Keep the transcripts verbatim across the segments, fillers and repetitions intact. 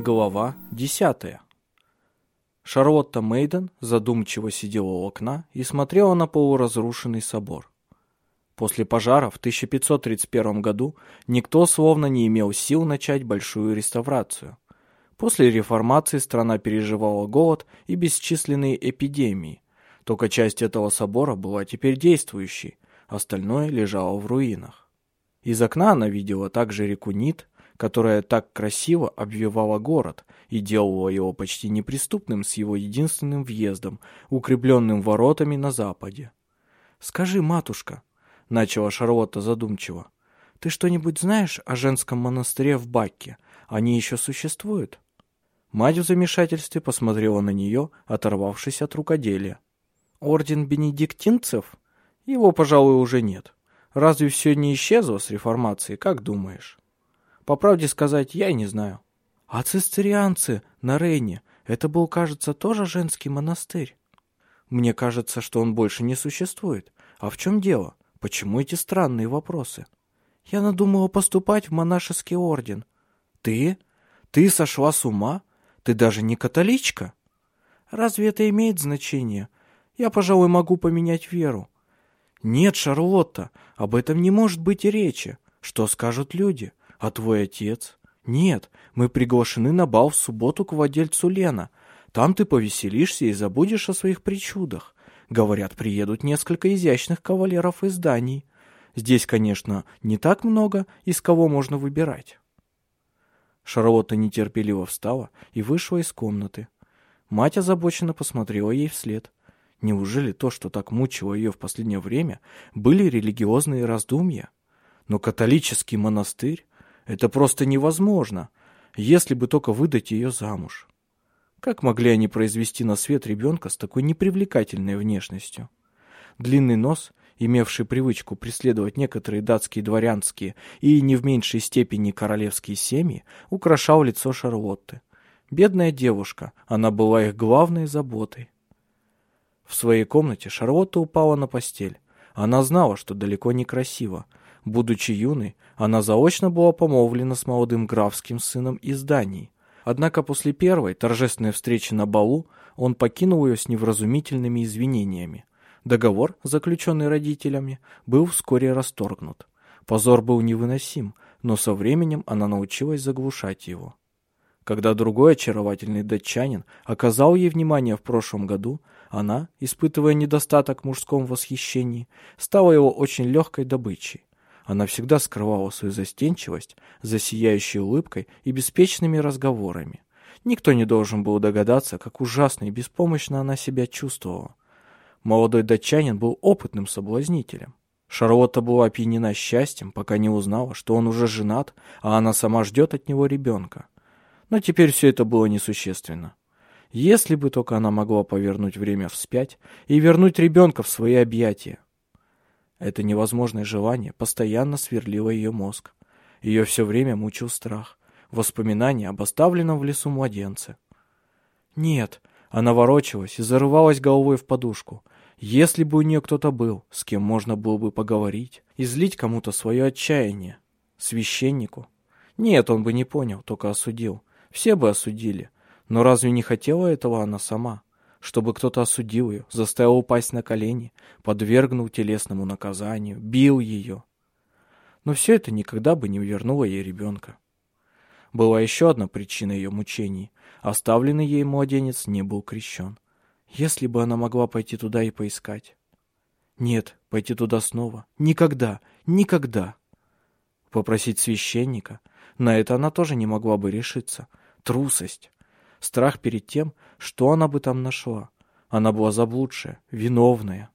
Глава десятая. Шарлотта Мейден задумчиво сидела у окна и смотрела на полуразрушенный собор. После пожара в тысяча пятьсот тридцать первом году никто словно не имел сил начать большую реставрацию. После реформации страна переживала голод и бесчисленные эпидемии. Только часть этого собора была теперь действующей, остальное лежало в руинах. Из окна она видела также реку Нит, которая так красиво обвивала город и делала его почти неприступным с его единственным въездом, укрепленным воротами на западе. «Скажи, матушка», — начала Шарлотта задумчиво, — «ты что-нибудь знаешь о женском монастыре в Бакке? Они еще существуют?» Мать в замешательстве посмотрела на нее, оторвавшись от рукоделия. «Орден бенедиктинцев? Его, пожалуй, уже нет. Разве все не исчезло с реформацией, как думаешь?» «По правде сказать, я и не знаю». «А цистерианцы на Рейне, это был, кажется, тоже женский монастырь?» «Мне кажется, что он больше не существует. А в чем дело? Почему эти странные вопросы?» «Я надумала поступать в монашеский орден». «Ты? Ты сошла с ума? Ты даже не католичка?» «Разве это имеет значение? Я, пожалуй, могу поменять веру». «Нет, Шарлотта, об этом не может быть и речи. Что скажут люди? А твой отец?» «Нет, мы приглашены на бал в субботу к владельцу Лена. Там ты повеселишься и забудешь о своих причудах. Говорят, приедут несколько изящных кавалеров из Дании. Здесь, конечно, не так много, из кого можно выбирать». Шарлотта нетерпеливо встала и вышла из комнаты. Мать озабоченно посмотрела ей вслед. Неужели то, что так мучило ее в последнее время, были религиозные раздумья? Но католический монастырь — это просто невозможно, если бы только выдать ее замуж. Как могли они произвести на свет ребенка с такой непривлекательной внешностью? Длинный нос, имевший привычку преследовать некоторые датские дворянские и не в меньшей степени королевские семьи, украшал лицо Шарлотты. Бедная девушка, она была их главной заботой. В своей комнате Шарлотта упала на постель. Она знала, что далеко не красиво. Будучи юной, она заочно была помолвлена с молодым графским сыном из Дании. Однако после первой торжественной встречи на балу он покинул ее с невразумительными извинениями. Договор, заключенный родителями, был вскоре расторгнут. Позор был невыносим, но со временем она научилась заглушать его. Когда другой очаровательный датчанин оказал ей внимание в прошлом году, она, испытывая недостаток в мужском восхищении, стала его очень легкой добычей. Она всегда скрывала свою застенчивость за сияющей улыбкой и беспечными разговорами. Никто не должен был догадаться, как ужасно и беспомощно она себя чувствовала. Молодой датчанин был опытным соблазнителем. Шарлотта была опьянена счастьем, пока не узнала, что он уже женат, а она сама ждет от него ребенка. Но теперь все это было несущественно. Если бы только она могла повернуть время вспять и вернуть ребенка в свои объятия. Это невозможное желание постоянно сверлило ее мозг. Ее все время мучил страх, воспоминания об оставленном в лесу младенце. Нет, она ворочалась и зарывалась головой в подушку. Если бы у нее кто-то был, с кем можно было бы поговорить, излить кому-то свое отчаяние. Священнику? Нет, он бы не понял, только осудил. Все бы осудили. Но разве не хотела этого она сама? Чтобы кто-то осудил ее, заставил упасть на колени, подвергнул телесному наказанию, бил ее. Но все это никогда бы не вернуло ей ребенка. Была еще одна причина ее мучений. Оставленный ей младенец не был крещен. Если бы она могла пойти туда и поискать. Нет, пойти туда снова. Никогда, никогда. Попросить священника. На это она тоже не могла бы решиться. Трусость. Страх перед тем, что она бы там нашла. Она была заблудшая, виновная.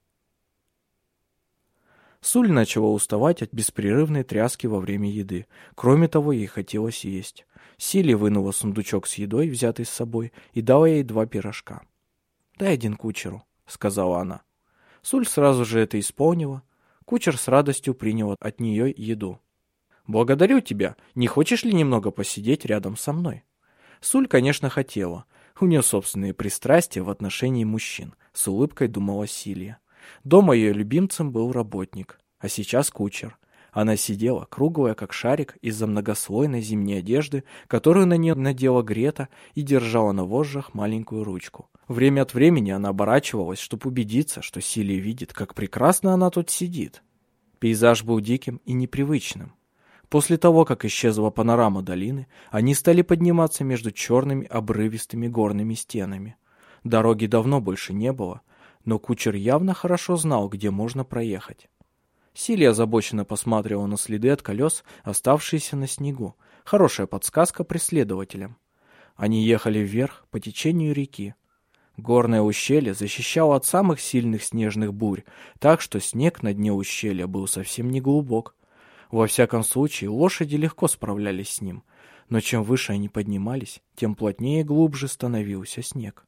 Суль начала уставать от беспрерывной тряски во время еды. Кроме того, ей хотелось есть. Силли вынула сундучок с едой, взятый с собой, и дала ей два пирожка. «Дай один кучеру», — сказала она. Суль сразу же это исполнила. Кучер с радостью принял от нее еду. «Благодарю тебя. Не хочешь ли немного посидеть рядом со мной?» Суль, конечно, хотела. У нее собственные пристрастия в отношении мужчин, с улыбкой думала Силья. Дома ее любимцем был работник, а сейчас кучер. Она сидела, круглая как шарик, из-за многослойной зимней одежды, которую на нее надела Грета, и держала на вожжах маленькую ручку. Время от времени она оборачивалась, чтобы убедиться, что Силия видит, как прекрасно она тут сидит. Пейзаж был диким и непривычным. После того, как исчезла панорама долины, они стали подниматься между черными обрывистыми горными стенами. Дороги давно больше не было, но кучер явно хорошо знал, где можно проехать. Силия озабоченно посматривала на следы от колес, оставшиеся на снегу. Хорошая подсказка преследователям. Они ехали вверх по течению реки. Горное ущелье защищало от самых сильных снежных бурь, так что снег на дне ущелья был совсем не глубок. Во всяком случае, лошади легко справлялись с ним, но чем выше они поднимались, тем плотнее и глубже становился снег.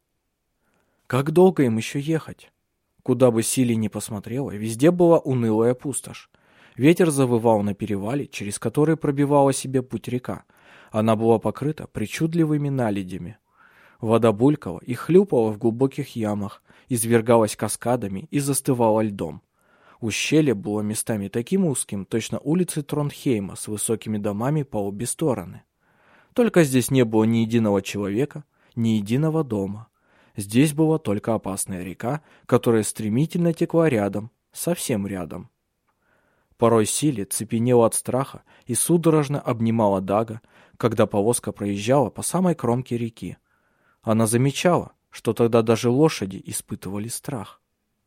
Как долго им еще ехать? Куда бы Силия ни посмотрела, везде была унылая пустошь. Ветер завывал на перевале, через который пробивала себе путь река. Она была покрыта причудливыми наледями. Вода булькала и хлюпала в глубоких ямах, извергалась каскадами и застывала льдом. Ущелье было местами таким узким, точно улицы Тронхейма с высокими домами по обе стороны. Только здесь не было ни единого человека, ни единого дома. Здесь была только опасная река, которая стремительно текла рядом, совсем рядом. Порой Силия цепенела от страха и судорожно обнимала Дага, когда повозка проезжала по самой кромке реки. Она замечала, что тогда даже лошади испытывали страх.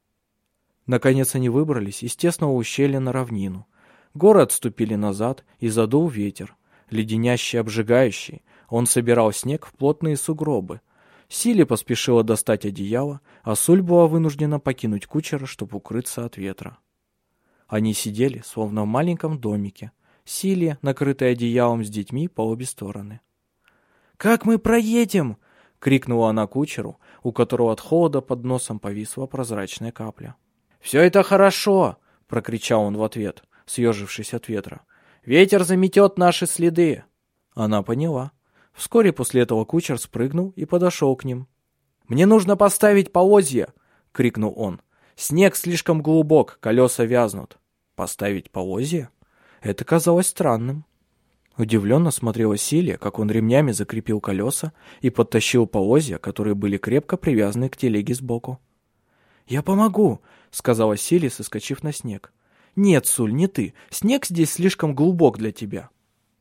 Наконец они выбрались из тесного ущелья на равнину. Горы отступили назад, и задул ветер. Леденящий, обжигающий, он собирал снег в плотные сугробы. Силия поспешила достать одеяло, а Суль была вынуждена покинуть кучера, чтобы укрыться от ветра. Они сидели, словно в маленьком домике. Силия, накрытая одеялом с детьми по обе стороны. «Как мы проедем?» — крикнула она кучеру, у которого от холода под носом повисла прозрачная капля. «Все это хорошо!» — прокричал он в ответ, съежившись от ветра. «Ветер заметет наши следы!» Она поняла. Вскоре после этого кучер спрыгнул и подошел к ним. «Мне нужно поставить повозья!» — крикнул он. «Снег слишком глубок, колеса вязнут». «Поставить повозья?» Это казалось странным. Удивленно смотрела Силия, как он ремнями закрепил колеса и подтащил повозья, которые были крепко привязаны к телеге сбоку. «Я помогу», — сказала Силия, соскочив на снег. «Нет, Суль, не ты. Снег здесь слишком глубок для тебя».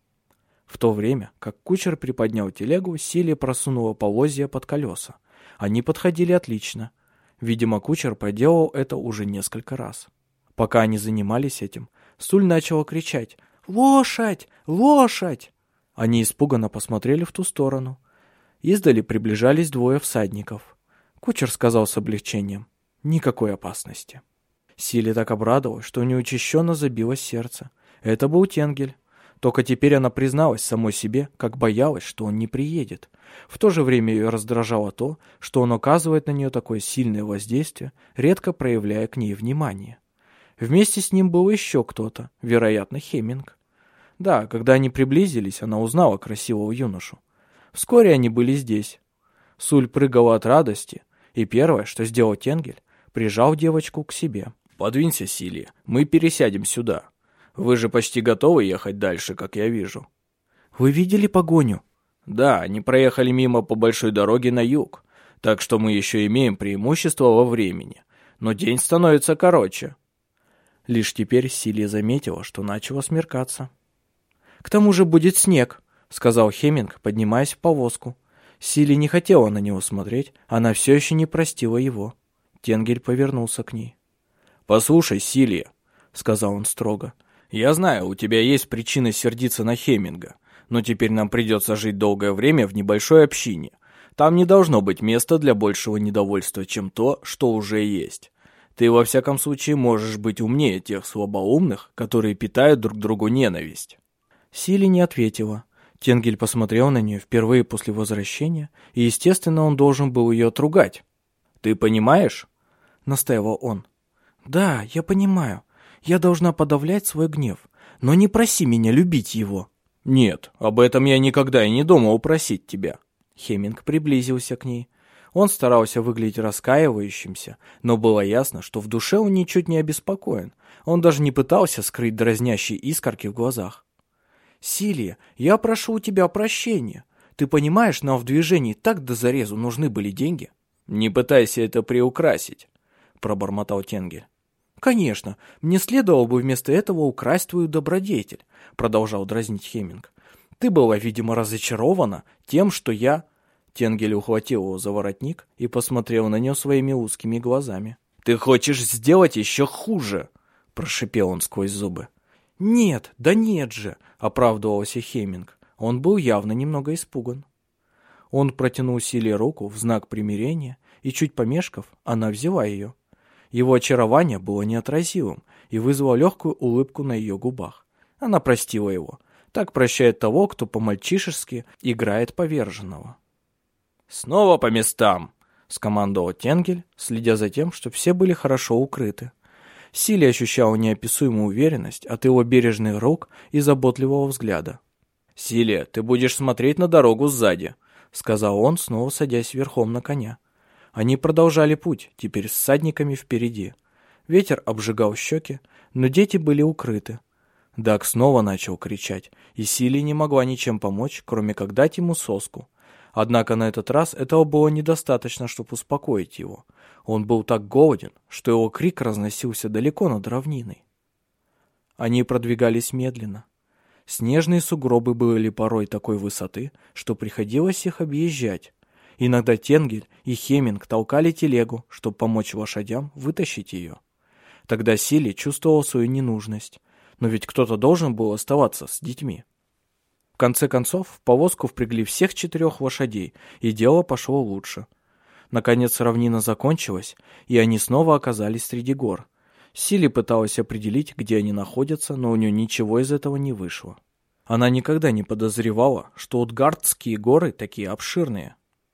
В то время, как кучер приподнял телегу, Силия просунула повозья под колеса. Они подходили отлично. Видимо, кучер проделал это уже несколько раз. Пока они занимались этим, Суль начала кричать: «Лошадь! Лошадь!» Они испуганно посмотрели в ту сторону. Издали приближались двое всадников. Кучер сказал с облегчением: «Никакой опасности». Силия так обрадовалась, что у нее учащенно забилось сердце. Это был Тенгель. Только теперь она призналась самой себе, как боялась, что он не приедет. В то же время ее раздражало то, что он оказывает на нее такое сильное воздействие, редко проявляя к ней внимание. Вместе с ним был еще кто-то, вероятно, Хеминг. Да, когда они приблизились, она узнала красивого юношу. Вскоре они были здесь. Суль прыгала от радости, и первое, что сделал Тенгель, прижал девочку к себе. «Подвинься, Силия, мы пересядем сюда. Вы же почти готовы ехать дальше, как я вижу». «Вы видели погоню?» «Да, они проехали мимо по большой дороге на юг, так что мы еще имеем преимущество во времени. Но день становится короче». Лишь теперь Силия заметила, что начало смеркаться. «К тому же будет снег», — сказал Хеминг, поднимаясь в повозку. Силия не хотела на него смотреть, она все еще не простила его. Тенгель повернулся к ней. «Послушай, Силия», — сказал он строго, — «я знаю, у тебя есть причины сердиться на Хеминга, но теперь нам придется жить долгое время в небольшой общине. Там не должно быть места для большего недовольства, чем то, что уже есть. Ты, во всяком случае, можешь быть умнее тех слабоумных, которые питают друг другу ненависть». Силия не ответила. Тенгель посмотрел на нее впервые после возвращения, и, естественно, он должен был ее отругать. «Ты понимаешь?» — настаивал он. «Да, я понимаю. Я должна подавлять свой гнев. Но не проси меня любить его». «Нет, об этом я никогда и не думал просить тебя». Хеминг приблизился к ней. Он старался выглядеть раскаивающимся, но было ясно, что в душе он ничуть не обеспокоен. Он даже не пытался скрыть дразнящие искорки в глазах. «Силия, я прошу у тебя прощения. Ты понимаешь, нам в движении так до зарезу нужны были деньги». «Не пытайся это приукрасить», — пробормотал Тенгель. «Конечно, мне следовало бы вместо этого украсть твою добродетель», — продолжал дразнить Хеминг. «Ты была, видимо, разочарована тем, что я...» Тенгель ухватил его за воротник и посмотрел на него своими узкими глазами. «Ты хочешь сделать еще хуже!» — прошипел он сквозь зубы. «Нет, да нет же!» — оправдывался Хеминг. Он был явно немного испуган. Он протянул Силе руку в знак примирения, и, чуть помешков, она взяла ее. Его очарование было неотразимым и вызвало легкую улыбку на ее губах. Она простила его. Так прощает того, кто по-мальчишески играет поверженного. «Снова по местам!» — скомандовал Тенгель, следя за тем, чтобы все были хорошо укрыты. Силе ощущала неописуемую уверенность от его бережных рук и заботливого взгляда. «Силе, ты будешь смотреть на дорогу сзади», — сказал он, снова садясь верхом на коня. Они продолжали путь, теперь с всадниками впереди. Ветер обжигал щеки, но дети были укрыты. Даг снова начал кричать, и Силе не могла ничем помочь, кроме как дать ему соску. Однако на этот раз этого было недостаточно, чтобы успокоить его. Он был так голоден, что его крик разносился далеко над равниной. Они продвигались медленно. Снежные сугробы были порой такой высоты, что приходилось их объезжать. Иногда Тенгель и Хеминг толкали телегу, чтобы помочь лошадям вытащить ее. Тогда Силе чувствовал свою ненужность, но ведь кто-то должен был оставаться с детьми. В конце концов, в повозку впрягли всех четырех лошадей, и дело пошло лучше. Наконец равнина закончилась, и они снова оказались среди гор. Силе пыталась определить, где они находятся, но у нее ничего из этого не вышло. Она никогда не подозревала, что Утгардские горы такие обширные.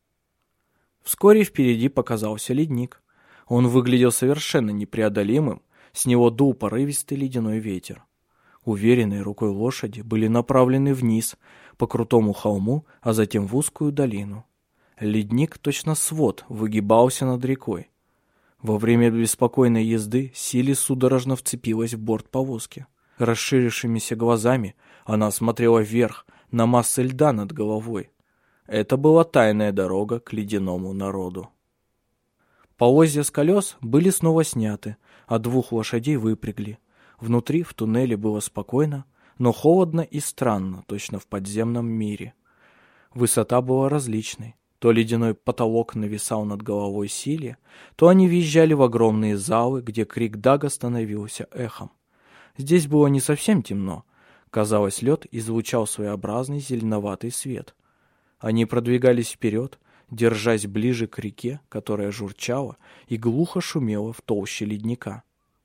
Вскоре впереди показался ледник. Он выглядел совершенно непреодолимым, с него дул порывистый ледяной ветер. Уверенные рукой лошади были направлены вниз, по крутому холму, а затем в узкую долину. Ледник, точно свод, выгибался над рекой. Во время беспокойной езды Силе судорожно вцепилась в борт повозки. Расширившимися глазами она смотрела вверх, на массы льда над головой. Это была тайная дорога к ледяному народу. Полозья с колес были снова сняты, а двух лошадей выпрягли. Внутри, в туннеле, было спокойно, но холодно и странно, точно в подземном мире. Высота была различной. То ледяной потолок нависал над головой Силе, то они въезжали в огромные залы, где крик Дага становился эхом. Здесь было не совсем темно. Казалось, лед излучал своеобразный зеленоватый свет. Они продвигались вперед, держась ближе к реке, которая журчала и глухо шумела в толще ледника.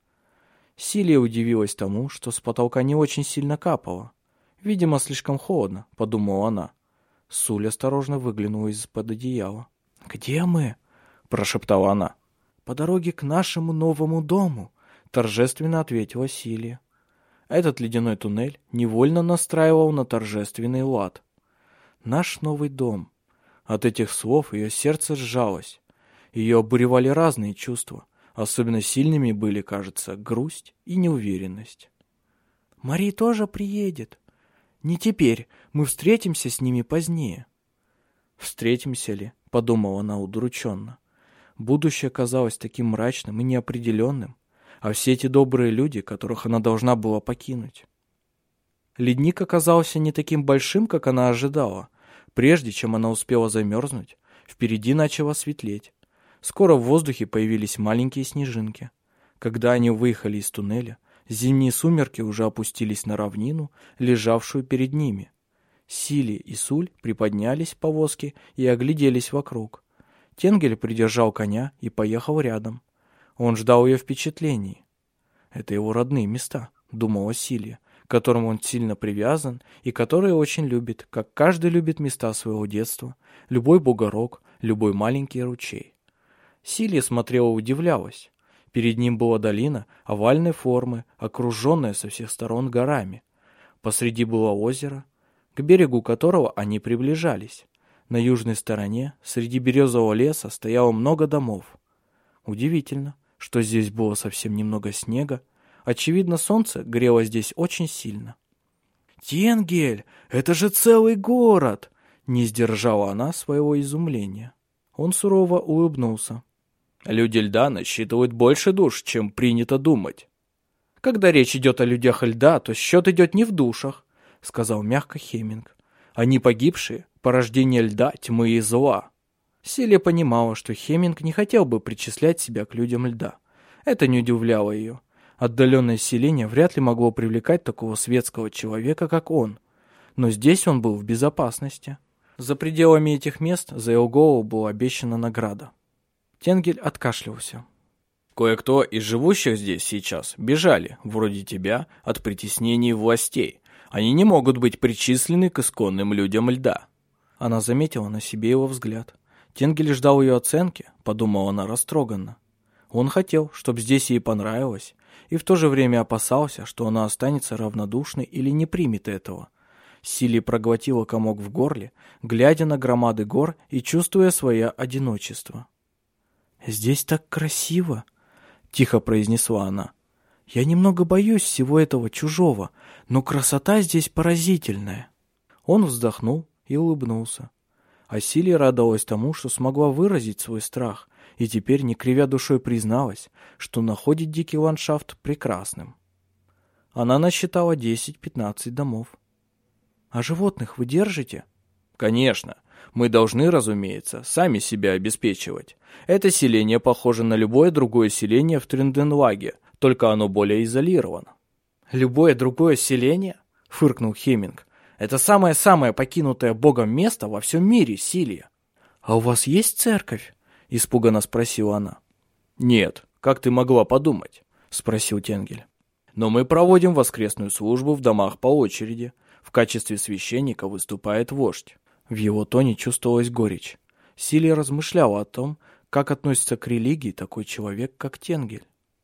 Силия удивилась тому, что с потолка не очень сильно капало. «Видимо, слишком холодно», — подумала она. Суль осторожно выглянула из-под одеяла. «Где мы?» — прошептала она. «По дороге к нашему новому дому», — торжественно ответила Силия. Этот ледяной туннель невольно настраивал на торжественный лад. «Наш новый дом». От этих слов ее сердце сжалось. Ее обуревали разные чувства. Особенно сильными были, кажется, грусть и неуверенность. «Мари тоже приедет». «Не теперь. Мы встретимся с ними позднее». «Встретимся ли?» — подумала она удрученно. Будущее казалось таким мрачным и неопределенным, а все эти добрые люди, которых она должна была покинуть. Ледник оказался не таким большим, как она ожидала. Прежде чем она успела замерзнуть, впереди начало светлеть. Скоро в воздухе появились маленькие снежинки. Когда они выехали из туннеля, зимние сумерки уже опустились на равнину, лежавшую перед ними. Силе и Суль приподнялись в повозке и огляделись вокруг. Тенгель придержал коня и поехал рядом. Он ждал ее впечатлений. «Это его родные места», — думала Силе, к которым он сильно привязан и которые очень любит, как каждый любит места своего детства, любой бугорок, любой маленький ручей. Силе смотрела и удивлялась. Перед ним была долина овальной формы, окруженная со всех сторон горами. Посреди было озеро, к берегу которого они приближались. На южной стороне, среди березового леса, стояло много домов. Удивительно, что здесь было совсем немного снега. Очевидно, солнце грело здесь очень сильно. «Тенгель, это же целый город!» Не сдержала она своего изумления. Он сурово улыбнулся. «Люди льда насчитывают больше душ, чем принято думать». «Когда речь идет о людях льда, то счет идет не в душах», — сказал мягко Хеминг. «Они погибшие, порождение льда, тьмы и зла». Силия понимала, что Хеминг не хотел бы причислять себя к людям льда. Это не удивляло ее. Отдаленное селение вряд ли могло привлекать такого светского человека, как он. Но здесь он был в безопасности. За пределами этих мест за его голову была обещана награда. Тенгель откашлялся. «Кое-кто из живущих здесь сейчас бежали, вроде тебя, от притеснений властей. Они не могут быть причислены к исконным людям льда». Она заметила на себе его взгляд. Тенгель ждал ее оценки, подумала она растроганно. Он хотел, чтобы здесь ей понравилось, и в то же время опасался, что она останется равнодушной или не примет этого. Силия проглотила комок в горле, глядя на громады гор и чувствуя свое одиночество. «Здесь так красиво», — тихо произнесла она. «Я немного боюсь всего этого чужого, но красота здесь поразительная». Он вздохнул и улыбнулся. А Силия радовалась тому, что смогла выразить свой страх, и теперь, не кривя душой, призналась, что находит дикий ландшафт прекрасным. Она насчитала десять-пятнадцать домов. «А животных вы держите?» «Конечно. Мы должны, разумеется, сами себя обеспечивать. Это селение похоже на любое другое селение в Тринденлаге, только оно более изолировано». «Любое другое селение?» — фыркнул Хеминг. «Это самое-самое покинутое Богом место во всем мире, Силия». «А у вас есть церковь?» — испуганно спросила она. «Нет, как ты могла подумать?» — спросил Тенгель. «Но мы проводим воскресную службу в домах по очереди. В качестве священника выступает вождь». В его тоне чувствовалась горечь. Силия размышляла о том, как относится к религии такой человек, как Тенгель.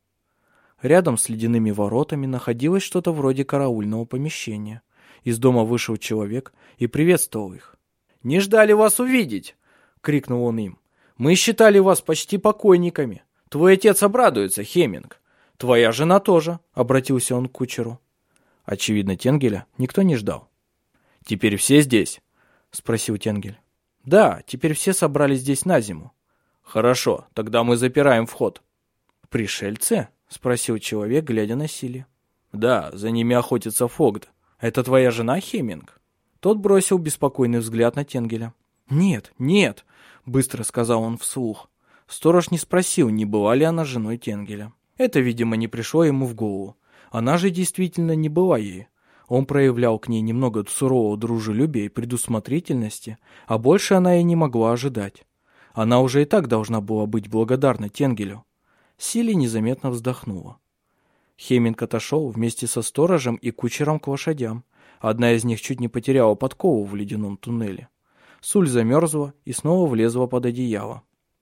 Рядом с ледяными воротами находилось что-то вроде караульного помещения. Из дома вышел человек и приветствовал их. «Не ждали вас увидеть!» — крикнул он им. «Мы считали вас почти покойниками. Твой отец обрадуется, Хеминг. Твоя жена тоже», — обратился он к кучеру. Очевидно, Тенгеля никто не ждал. «Теперь все здесь?» — спросил Тенгель. «Да, теперь все собрались здесь на зиму». «Хорошо, тогда мы запираем вход». «Пришельцы?» — спросил человек, глядя на Силию. «Да, за ними охотится Фогд. Это твоя жена, Хеминг?» Тот бросил беспокойный взгляд на Тенгеля. «Нет, нет», — быстро сказал он вслух. Сторож не спросил, не была ли она женой Тенгеля. Это, видимо, не пришло ему в голову. Она же действительно не была ей. Он проявлял к ней немного сурового дружелюбия и предусмотрительности, а больше она и не могла ожидать. Она уже и так должна была быть благодарна Тенгелю. Силия незаметно вздохнула. Хеминг отошел вместе со сторожем и кучером к лошадям. Одна из них чуть не потеряла подкову в ледяном туннеле. Суль замерзла и снова влезла под одеяло.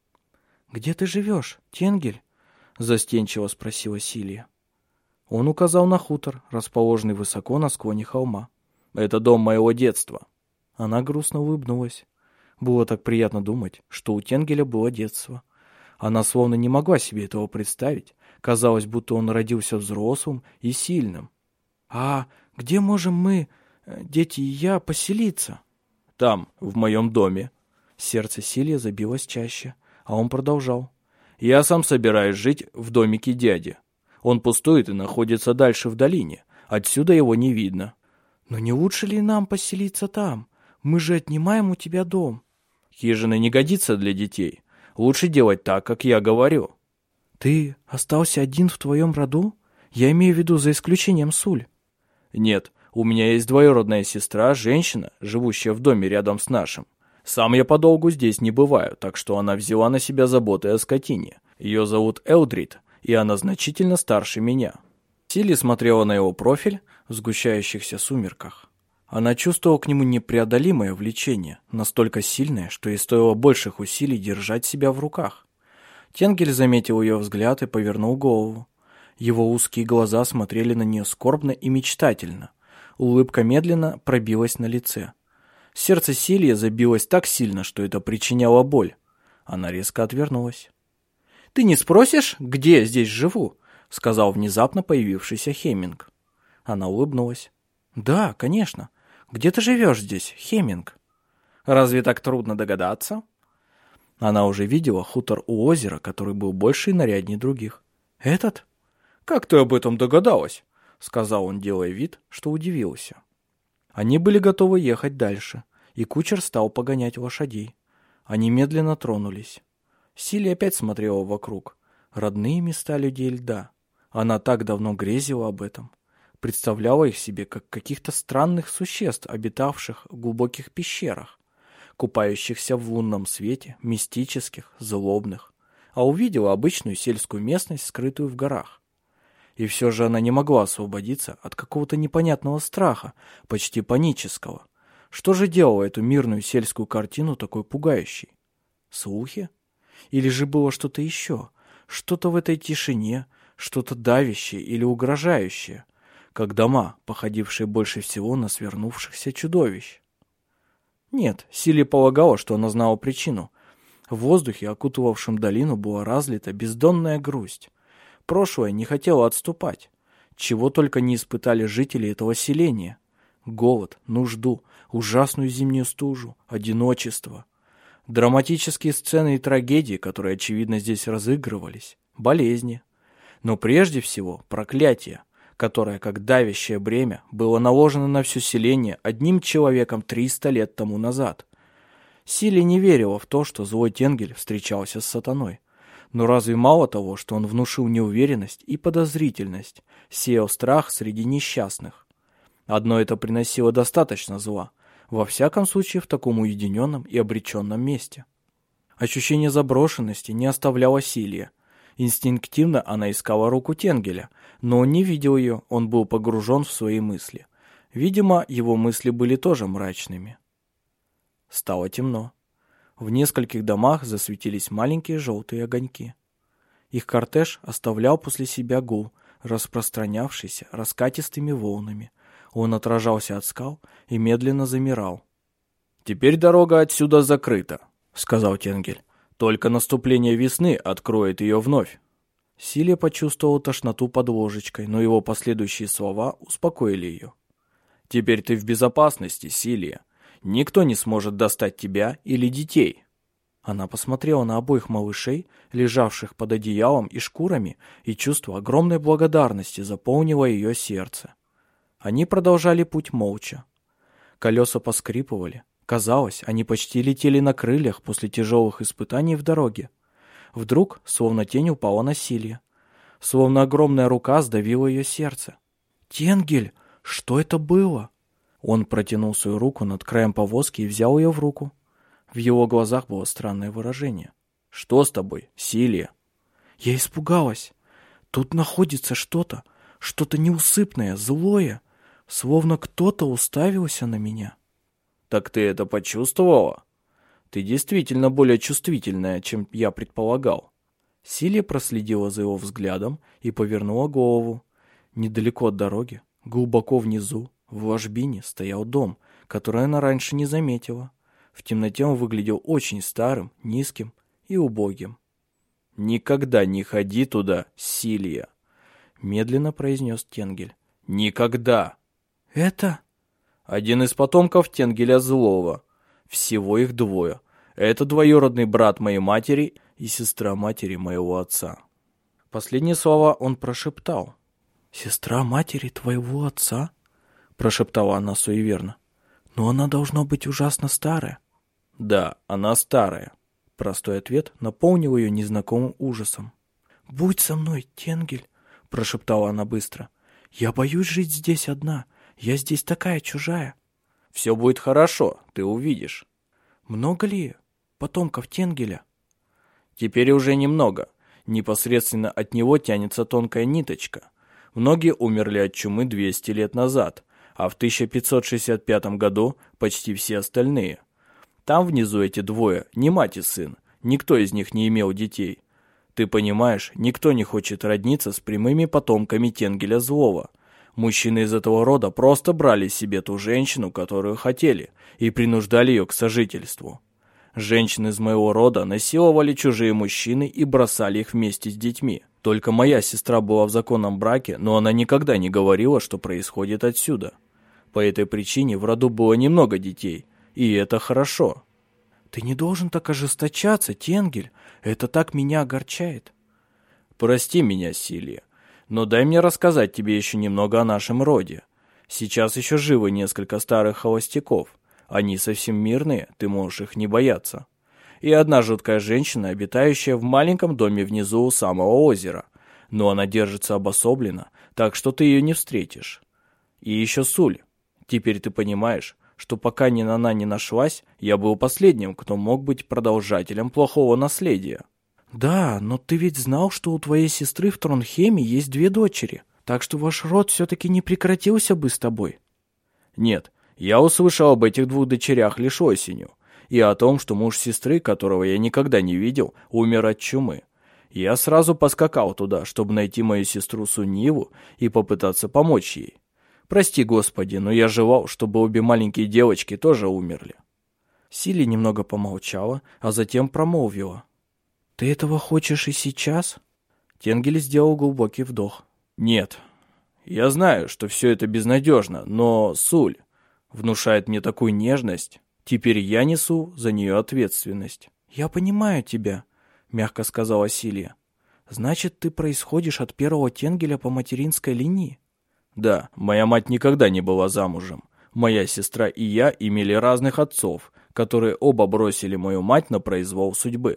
«Где ты живешь, Тенгель?» — застенчиво спросила Силия. Он указал на хутор, расположенный высоко на склоне холма. «Это дом моего детства». Она грустно улыбнулась. Было так приятно думать, что у Тенгеля было детство. Она словно не могла себе этого представить. Казалось, будто он родился взрослым и сильным. «А где можем мы, дети и я, поселиться?» «Там, в моем доме». Сердце Силии забилось чаще, а он продолжал. «Я сам собираюсь жить в домике дяди. Он пустует и находится дальше в долине. Отсюда его не видно». «Но не лучше ли нам поселиться там? Мы же отнимаем у тебя дом». «Хижина не годится для детей. Лучше делать так, как я говорю». «Ты остался один в твоем роду? Я имею в виду за исключением Суль». «Нет, у меня есть двоюродная сестра, женщина, живущая в доме рядом с нашим. Сам я подолгу здесь не бываю, так что она взяла на себя заботы о скотине. Ее зовут Элдрид, и она значительно старше меня». Силия смотрела на его профиль в сгущающихся сумерках. Она чувствовала к нему непреодолимое влечение, настолько сильное, что ей стоило больших усилий держать себя в руках. Тенгель заметил ее взгляд и повернул голову. Его узкие глаза смотрели на нее скорбно и мечтательно. Улыбка медленно пробилась на лице. Сердце Силии забилось так сильно, что это причиняло боль. Она резко отвернулась. «Ты не спросишь, где я здесь живу?» — сказал внезапно появившийся Хеминг. Она улыбнулась. «Да, конечно. Где ты живешь здесь, Хеминг?» «Разве так трудно догадаться?» Она уже видела хутор у озера, который был больше и наряднее других. «Этот?» «Как ты об этом догадалась?» — сказал он, делая вид, что удивился. Они были готовы ехать дальше, и кучер стал погонять лошадей. Они медленно тронулись. Силли опять смотрела вокруг. Родные места людей льда. Она так давно грезила об этом. Представляла их себе как каких-то странных существ, обитавших в глубоких пещерах, купающихся в лунном свете, мистических, злобных. А увидела обычную сельскую местность, скрытую в горах. И все же она не могла освободиться от какого-то непонятного страха, почти панического. Что же делало эту мирную сельскую картину такой пугающей? Слухи? Или же было что-то еще? Что-то в этой тишине, что-то давящее или угрожающее, как дома, походившие больше всего на свернувшихся чудовищ? Нет, Силли полагала, что она знала причину. В воздухе, окутывавшем долину, была разлита бездонная грусть. Прошлое не хотело отступать. Чего только не испытали жители этого селения. Голод, нужду, ужасную зимнюю стужу, одиночество. Драматические сцены и трагедии, которые, очевидно, здесь разыгрывались. Болезни. Но прежде всего проклятие, которое, как давящее бремя, было наложено на все селение одним человеком триста лет тому назад. Силли не верила в то, что злой Тенгель встречался с сатаной. Но разве мало того, что он внушил неуверенность и подозрительность, сеял страх среди несчастных? Одно это приносило достаточно зла, во всяком случае в таком уединенном и обреченном месте. Ощущение заброшенности не оставляло Силли. Инстинктивно она искала руку Тенгеля, но он не видел ее, он был погружен в свои мысли. Видимо, его мысли были тоже мрачными. Стало темно. В нескольких домах засветились маленькие желтые огоньки. Их кортеж оставлял после себя гул, распространявшийся раскатистыми волнами. Он отражался от скал и медленно замирал. «Теперь дорога отсюда закрыта», — сказал Тенгель. «Только наступление весны откроет ее вновь». Силли почувствовала тошноту под ложечкой, но его последующие слова успокоили ее. «Теперь ты в безопасности, Силли. Никто не сможет достать тебя или детей». Она посмотрела на обоих малышей, лежавших под одеялом и шкурами, и чувство огромной благодарности заполнило ее сердце. Они продолжали путь молча. Колеса поскрипывали. Казалось, они почти летели на крыльях после тяжелых испытаний в дороге. Вдруг, словно тень, упала на Силли. Словно огромная рука сдавила ее сердце. «Тенгель, что это было?» Он протянул свою руку над краем повозки и взял ее в руку. В его глазах было странное выражение. «Что с тобой, Силли?» «Я испугалась. Тут находится что-то, что-то неусыпное, злое, словно кто-то уставился на меня». «Так ты это почувствовала? Ты действительно более чувствительная, чем я предполагал». Силли проследила за его взглядом и повернула голову. Недалеко от дороги, глубоко внизу, в ложбине стоял дом, который она раньше не заметила. В темноте он выглядел очень старым, низким и убогим. «Никогда не ходи туда, Силия», — медленно произнес Тенгель. «Никогда!» «Это?» «Один из потомков Тенгеля Злого. Всего их двое. Это двоюродный брат моей матери и сестра матери моего отца». Последние слова он прошептал. «Сестра матери твоего отца?» — прошептала она суеверно. «Но она должна быть ужасно старая». «Да, она старая». Простой ответ наполнил ее незнакомым ужасом. «Будь со мной, Тенгель», — прошептала она быстро. «Я боюсь жить здесь одна. Я здесь такая чужая». «Все будет хорошо, ты увидишь». «Много ли потомков Тенгеля?» «Теперь уже немного. Непосредственно от него тянется тонкая ниточка. Многие умерли от чумы двести лет назад, а в тысяча пятьсот шестьдесят пятом году почти все остальные. Там внизу эти двое, не мать и сын, никто из них не имел детей. Ты понимаешь, никто не хочет родниться с прямыми потомками Тенгеля Злого. Мужчины из этого рода просто брали себе ту женщину, которую хотели, и принуждали ее к сожительству. Женщины из моего рода насиловали чужие мужчины и бросали их вместе с детьми. Только моя сестра была в законном браке, но она никогда не говорила, что происходит отсюда. По этой причине в роду было немного детей, и это хорошо. Ты не должен так ожесточаться, Тенгель, это так меня огорчает. Прости меня, Силия, но дай мне рассказать тебе еще немного о нашем роде. Сейчас еще живы несколько старых холостяков. Они совсем мирные, ты можешь их не бояться. И одна жуткая женщина, обитающая в маленьком доме внизу у самого озера. Но она держится обособленно, так что ты ее не встретишь. И еще Суль. Теперь ты понимаешь, что пока ни она не нашлась, я был последним, кто мог быть продолжателем плохого наследия. Да, но ты ведь знал, что у твоей сестры в Тронхейме есть две дочери, так что ваш род все-таки не прекратился бы с тобой. Нет. Я услышал об этих двух дочерях лишь осенью, и о том, что муж сестры, которого я никогда не видел, умер от чумы. Я сразу поскакал туда, чтобы найти мою сестру Суньиву и попытаться помочь ей. Прости, Господи, но я желал, чтобы обе маленькие девочки тоже умерли. Сили немного помолчала, а затем промолвила. Ты этого хочешь и сейчас? Тенгель сделал глубокий вдох. Нет. Я знаю, что все это безнадежно, но Суль внушает мне такую нежность. Теперь я несу за нее ответственность. Я понимаю тебя, мягко сказала Силия. Значит, ты происходишь от первого Тенгеля по материнской линии? Да, моя мать никогда не была замужем. Моя сестра и я имели разных отцов, которые оба бросили мою мать на произвол судьбы.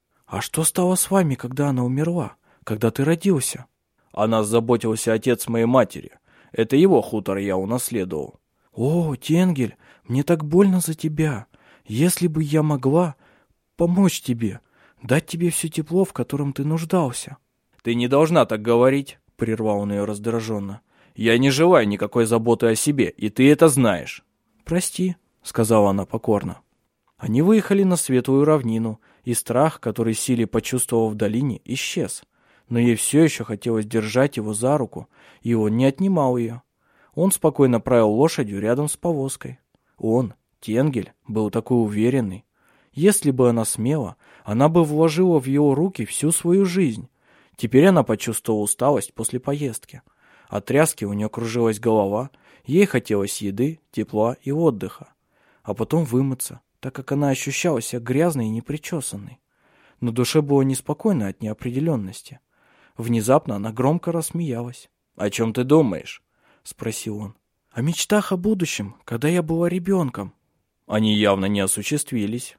А что стало с вами, когда она умерла, когда ты родился? О нас заботился отец моей матери. Это его хутор я унаследовал. О, Тенгель, мне так больно за тебя. Если бы я могла помочь тебе, дать тебе все тепло, в котором ты нуждался. Ты не должна так говорить, прервал он ее раздраженно. Я не желаю никакой заботы о себе, и ты это знаешь. Прости, сказала она покорно. Они выехали на светлую равнину, и страх, который Сили почувствовал в долине, исчез. Но ей все еще хотелось держать его за руку, и он не отнимал ее. Он спокойно правил лошадью рядом с повозкой. Он, Тенгель, был такой уверенный. Если бы она смела, она бы вложила в его руки всю свою жизнь. Теперь она почувствовала усталость после поездки. От тряски у нее кружилась голова, ей хотелось еды, тепла и отдыха. А потом вымыться, так как она ощущала себя грязной и непричесанной. На душе было неспокойно от неопределенности. Внезапно она громко рассмеялась. «О чем ты думаешь?» — спросил он. «О мечтах о будущем, когда я была ребенком». «Они явно не осуществились».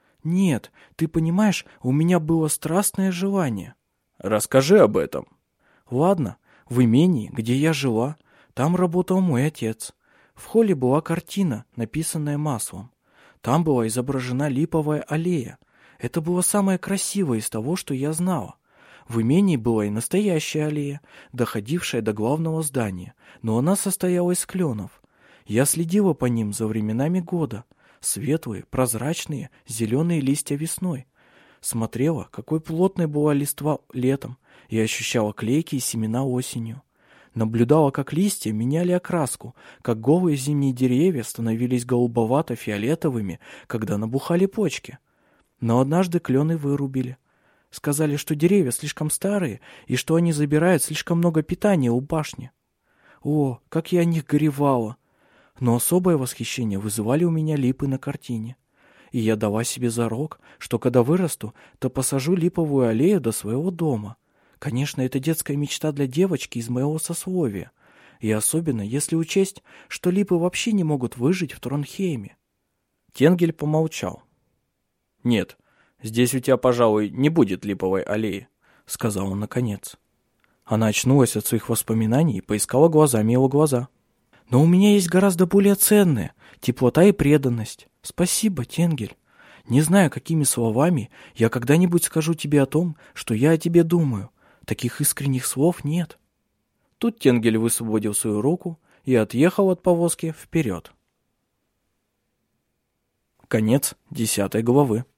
«Нет, ты понимаешь, у меня было страстное желание». «Расскажи об этом». «Ладно, в имении, где я жила, там работал мой отец. В холле была картина, написанная маслом. Там была изображена липовая аллея. Это было самое красивое из того, что я знала. В имении была и настоящая аллея, доходившая до главного здания, но она состояла из кленов. Я следила по ним за временами года. Светлые, прозрачные, зеленые листья весной. Смотрела, какой плотной была листва летом, и ощущала клейкие семена осенью. Наблюдала, как листья меняли окраску, как голые зимние деревья становились голубовато-фиолетовыми, когда набухали почки. Но однажды клены вырубили. Сказали, что деревья слишком старые и что они забирают слишком много питания у башни. О, как я о них горевала! Но особое восхищение вызывали у меня липы на картине. И я дала себе зарок, что когда вырасту, то посажу липовую аллею до своего дома. Конечно, это детская мечта для девочки из моего сословия. И особенно, если учесть, что липы вообще не могут выжить в Тронхейме. Тенгель помолчал. «Нет, здесь у тебя, пожалуй, не будет липовой аллеи», — сказал он наконец. Она очнулась от своих воспоминаний и поискала глазами его глаза. «Но у меня есть гораздо более ценное — теплота и преданность. Спасибо, Тенгель. Не знаю, какими словами я когда-нибудь скажу тебе о том, что я о тебе думаю. Таких искренних слов нет». Тут Тенгель высвободил свою руку и отъехал от повозки вперед. Конец десятой главы.